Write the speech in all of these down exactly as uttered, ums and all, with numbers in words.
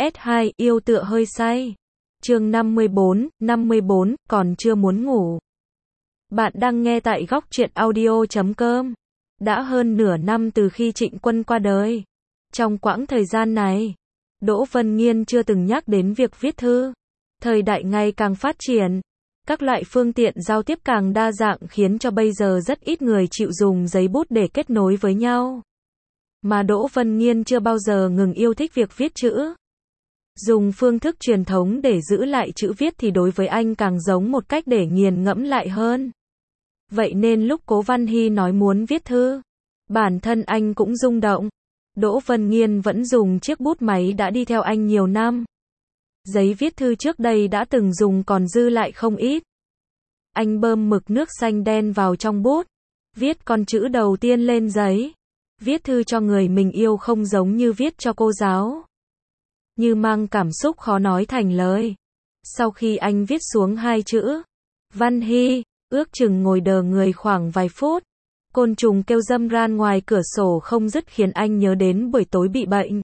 S hai, yêu tựa hơi say. Chương năm mươi bốn, năm mươi bốn, còn chưa muốn ngủ. Bạn đang nghe tại góc truyện audio chấm com. Đã hơn nửa năm từ khi Trịnh Quân qua đời. Trong quãng thời gian này, Đỗ Vân Nghiên chưa từng nhắc đến việc viết thư. Thời đại ngày càng phát triển, các loại phương tiện giao tiếp càng đa dạng khiến cho bây giờ rất ít người chịu dùng giấy bút để kết nối với nhau. Mà Đỗ Vân Nghiên chưa bao giờ ngừng yêu thích việc viết chữ. Dùng phương thức truyền thống để giữ lại chữ viết thì đối với anh càng giống một cách để nghiền ngẫm lại hơn. Vậy nên lúc Cố Văn Hy nói muốn viết thư, bản thân anh cũng rung động. Đỗ Vân Nghiên vẫn dùng chiếc bút máy đã đi theo anh nhiều năm. Giấy viết thư trước đây đã từng dùng còn dư lại không ít. Anh bơm mực nước xanh đen vào trong bút, viết con chữ đầu tiên lên giấy. Viết thư cho người mình yêu không giống như viết cho cô giáo, như mang cảm xúc khó nói thành lời. Sau khi anh viết xuống hai chữ Văn Hy, ước chừng ngồi đờ người khoảng vài phút. Côn trùng kêu râm ran ngoài cửa sổ không dứt khiến anh nhớ đến buổi tối bị bệnh.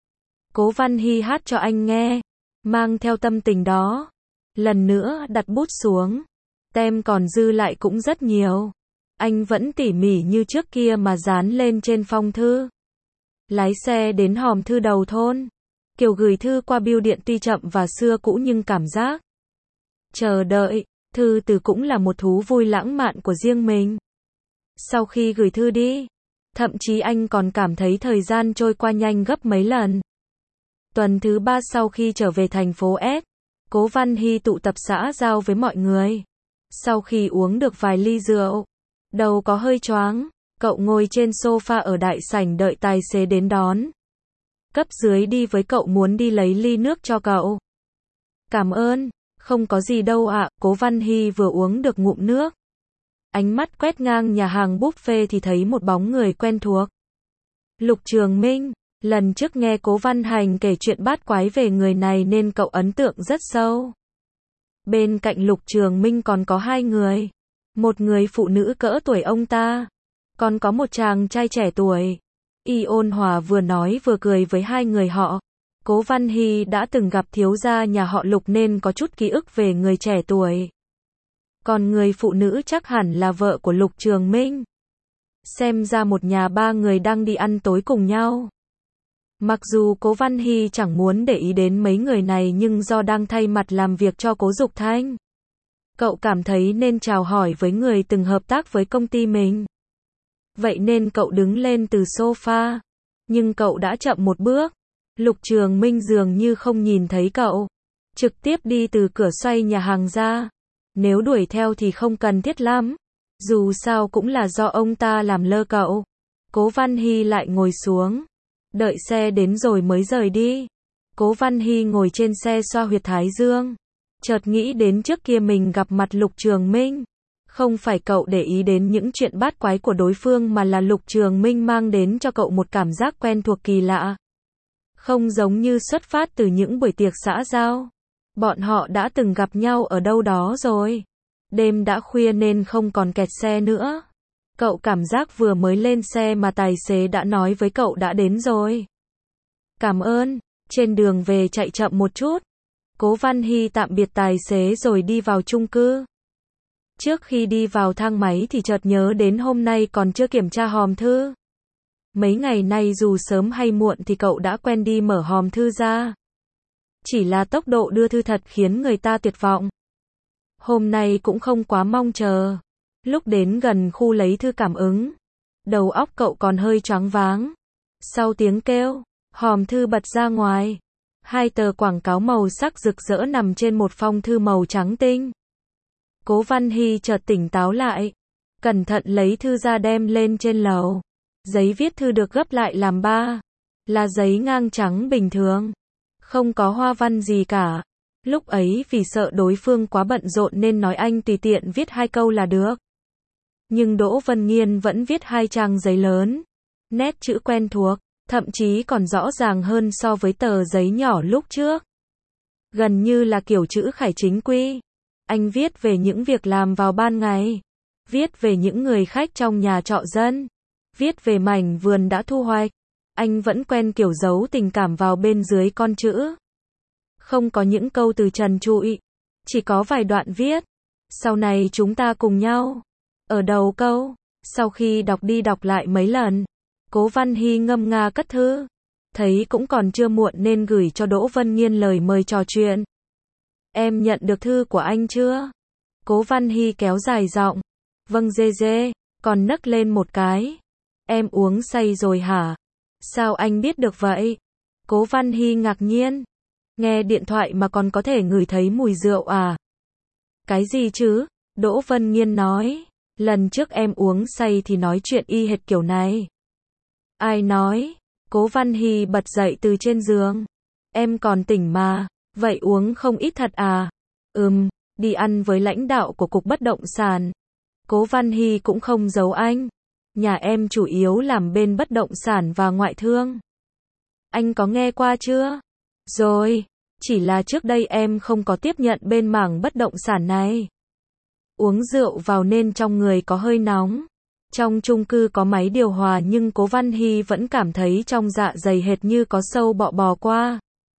Cố Văn Hy hát cho anh nghe, mang theo tâm tình đó. Lần nữa đặt bút xuống, tem còn dư lại cũng rất nhiều. Anh vẫn tỉ mỉ như trước kia mà dán lên trên phong thư. Lái xe đến hòm thư đầu thôn. Kiểu gửi thư qua bưu điện tuy chậm và xưa cũ nhưng cảm giác chờ đợi thư từ cũng là một thú vui lãng mạn của riêng mình. Sau khi gửi thư đi, thậm chí anh còn cảm thấy thời gian trôi qua nhanh gấp mấy lần. Tuần thứ ba sau khi trở về thành phố S, Cố Văn Hy tụ tập xã giao với mọi người. Sau khi uống được vài ly rượu, đầu có hơi choáng, cậu ngồi trên sofa ở đại sảnh đợi tài xế đến đón. Cấp dưới đi với cậu muốn đi lấy ly nước cho cậu. Cảm ơn, không có gì đâu ạ, Cố Văn Hy vừa uống được ngụm nước. Ánh mắt quét ngang nhà hàng buffet thì thấy một bóng người quen thuộc. Lục Trường Minh, lần trước nghe Cố Văn Hành kể chuyện bát quái về người này nên cậu ấn tượng rất sâu. Bên cạnh Lục Trường Minh còn có hai người. Một người phụ nữ cỡ tuổi ông ta, còn có một chàng trai trẻ tuổi. Y ôn hòa vừa nói vừa cười với hai người họ. Cố Văn Hy đã từng gặp thiếu gia nhà họ Lục nên có chút ký ức về người trẻ tuổi. Còn người phụ nữ chắc hẳn là vợ của Lục Trường Minh. Xem ra một nhà ba người đang đi ăn tối cùng nhau. Mặc dù Cố Văn Hy chẳng muốn để ý đến mấy người này nhưng do đang thay mặt làm việc cho Cố Dục Thanh, cậu cảm thấy nên chào hỏi với người từng hợp tác với công ty mình. Vậy nên cậu đứng lên từ sofa. Nhưng cậu đã chậm một bước. Lục Trường Minh dường như không nhìn thấy cậu. Trực tiếp đi từ cửa xoay nhà hàng ra. Nếu đuổi theo thì không cần thiết lắm. Dù sao cũng là do ông ta làm lơ cậu. Cố Văn Hy lại ngồi xuống. Đợi xe đến rồi mới rời đi. Cố Văn Hy ngồi trên xe xoa huyệt thái dương. Chợt nghĩ đến trước kia mình gặp mặt Lục Trường Minh. Không phải cậu để ý đến những chuyện bát quái của đối phương mà là Lục Trường Minh mang đến cho cậu một cảm giác quen thuộc kỳ lạ. Không giống như xuất phát từ những buổi tiệc xã giao. Bọn họ đã từng gặp nhau ở đâu đó rồi. Đêm đã khuya nên không còn kẹt xe nữa. Cậu cảm giác vừa mới lên xe mà tài xế đã nói với cậu đã đến rồi. Cảm ơn, trên đường về chạy chậm một chút. Cố Văn Hy tạm biệt tài xế rồi đi vào chung cư. Trước khi đi vào thang máy thì chợt nhớ đến hôm nay còn chưa kiểm tra hòm thư. Mấy ngày nay dù sớm hay muộn thì cậu đã quen đi mở hòm thư ra. Chỉ là tốc độ đưa thư thật khiến người ta tuyệt vọng. Hôm nay cũng không quá mong chờ. Lúc đến gần khu lấy thư cảm ứng, đầu óc cậu còn hơi choáng váng. Sau tiếng kêu, hòm thư bật ra ngoài. Hai tờ quảng cáo màu sắc rực rỡ nằm trên một phong thư màu trắng tinh. Cố Văn Hy chợt tỉnh táo lại. Cẩn thận lấy thư ra đem lên trên lầu. Giấy viết thư được gấp lại làm ba. Là giấy ngang trắng bình thường. Không có hoa văn gì cả. Lúc ấy vì sợ đối phương quá bận rộn nên nói anh tùy tiện viết hai câu là được. Nhưng Đỗ Vân Nghiên vẫn viết hai trang giấy lớn. Nét chữ quen thuộc, thậm chí còn rõ ràng hơn so với tờ giấy nhỏ lúc trước. Gần như là kiểu chữ khải chính quy. Anh viết về những việc làm vào ban ngày. Viết về những người khách trong nhà trọ dân. Viết về mảnh vườn đã thu hoạch. Anh vẫn quen kiểu giấu tình cảm vào bên dưới con chữ. Không có những câu từ trần trụi. Chỉ có vài đoạn viết. Sau này chúng ta cùng nhau. Ở đầu câu. Sau khi đọc đi đọc lại mấy lần, Cố Văn Hy ngâm nga cất thư. Thấy cũng còn chưa muộn nên gửi cho Đỗ Vân Nghiên lời mời trò chuyện. Em nhận được thư của anh chưa? Cố Văn Hy kéo dài giọng. Vâng dê dê, còn nấc lên một cái. Em uống say rồi hả? Sao anh biết được vậy? Cố Văn Hy ngạc nhiên. Nghe điện thoại mà còn có thể ngửi thấy mùi rượu à? Cái gì chứ? Đỗ Vân Nghiên nói. Lần trước em uống say thì nói chuyện y hệt kiểu này. Ai nói? Cố Văn Hy bật dậy từ trên giường. Em còn tỉnh mà. Vậy uống không ít thật à? Ừm, đi ăn với lãnh đạo của Cục Bất động sản. Cố Văn Hy cũng không giấu anh. Nhà em chủ yếu làm bên bất động sản và ngoại thương. Anh có nghe qua chưa? Rồi, chỉ là trước đây em không có tiếp nhận bên mảng bất động sản này. Uống rượu vào nên trong người có hơi nóng. Trong chung cư có máy điều hòa nhưng Cố Văn Hy vẫn cảm thấy trong dạ dày hệt như có sâu bọ bò qua.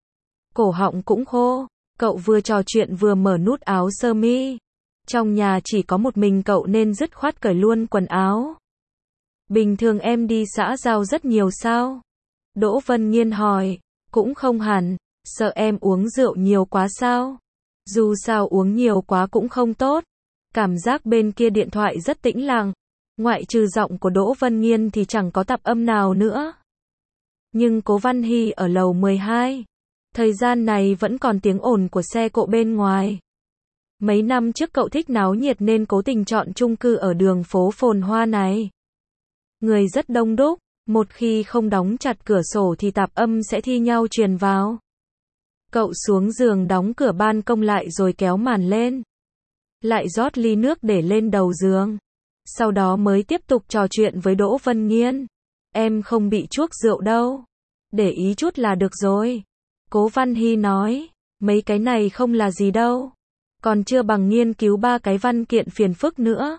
Cổ họng cũng khô. Cậu vừa trò chuyện vừa mở nút áo sơ mi. Trong nhà chỉ có một mình cậu nên dứt khoát cởi luôn quần áo. Bình thường em đi xã giao rất nhiều sao? Đỗ Vân Nghiên hỏi. Cũng không hẳn. Sợ em uống rượu nhiều quá sao? Dù sao uống nhiều quá cũng không tốt. Cảm giác bên kia điện thoại rất tĩnh lặng. Ngoại trừ giọng của Đỗ Vân Nghiên thì chẳng có tạp âm nào nữa. Nhưng Cố Văn Hy ở lầu mười hai. Thời gian này vẫn còn tiếng ồn của xe cộ bên ngoài. Mấy năm trước cậu thích náo nhiệt nên cố tình chọn chung cư ở đường phố phồn hoa này. Người rất đông đúc, một khi không đóng chặt cửa sổ thì tạp âm sẽ thi nhau truyền vào. Cậu xuống giường đóng cửa ban công lại rồi kéo màn lên. Lại rót ly nước để lên đầu giường. Sau đó mới tiếp tục trò chuyện với Đỗ Vân Nghiên. Em không bị chuốc rượu đâu. Để ý chút là được rồi. Cố Văn Hy nói. Mấy cái này không là gì đâu. Còn chưa bằng nghiên cứu ba cái văn kiện phiền phức nữa.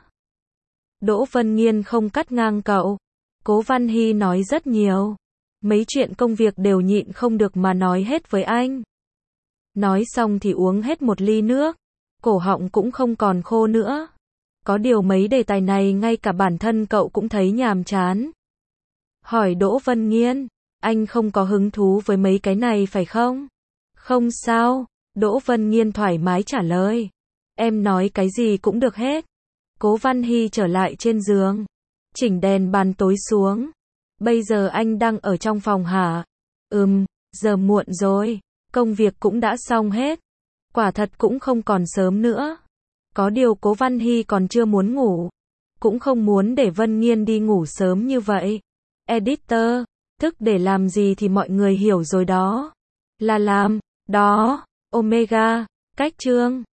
Đỗ Vân Nghiên không cắt ngang cậu. Cố Văn Hy nói rất nhiều. Mấy chuyện công việc đều nhịn không được mà nói hết với anh. Nói xong thì uống hết một ly nước. Cổ họng cũng không còn khô nữa. Có điều mấy đề tài này ngay cả bản thân cậu cũng thấy nhàm chán. Hỏi Đỗ Vân Nghiên. Anh không có hứng thú với mấy cái này phải không? Không sao. Đỗ Vân Nghiên thoải mái trả lời. Em nói cái gì cũng được hết. Cố Văn Hy trở lại trên giường. Chỉnh đèn bàn tối xuống. Bây giờ anh đang ở trong phòng hả? Ừm, giờ muộn rồi. Công việc cũng đã xong hết. Quả thật cũng không còn sớm nữa. Có điều Cố Văn Hy còn chưa muốn ngủ. Cũng không muốn để Vân Nghiên đi ngủ sớm như vậy. Editor, thức để làm gì thì mọi người hiểu rồi đó. Là làm, đó, Omega, cách chương.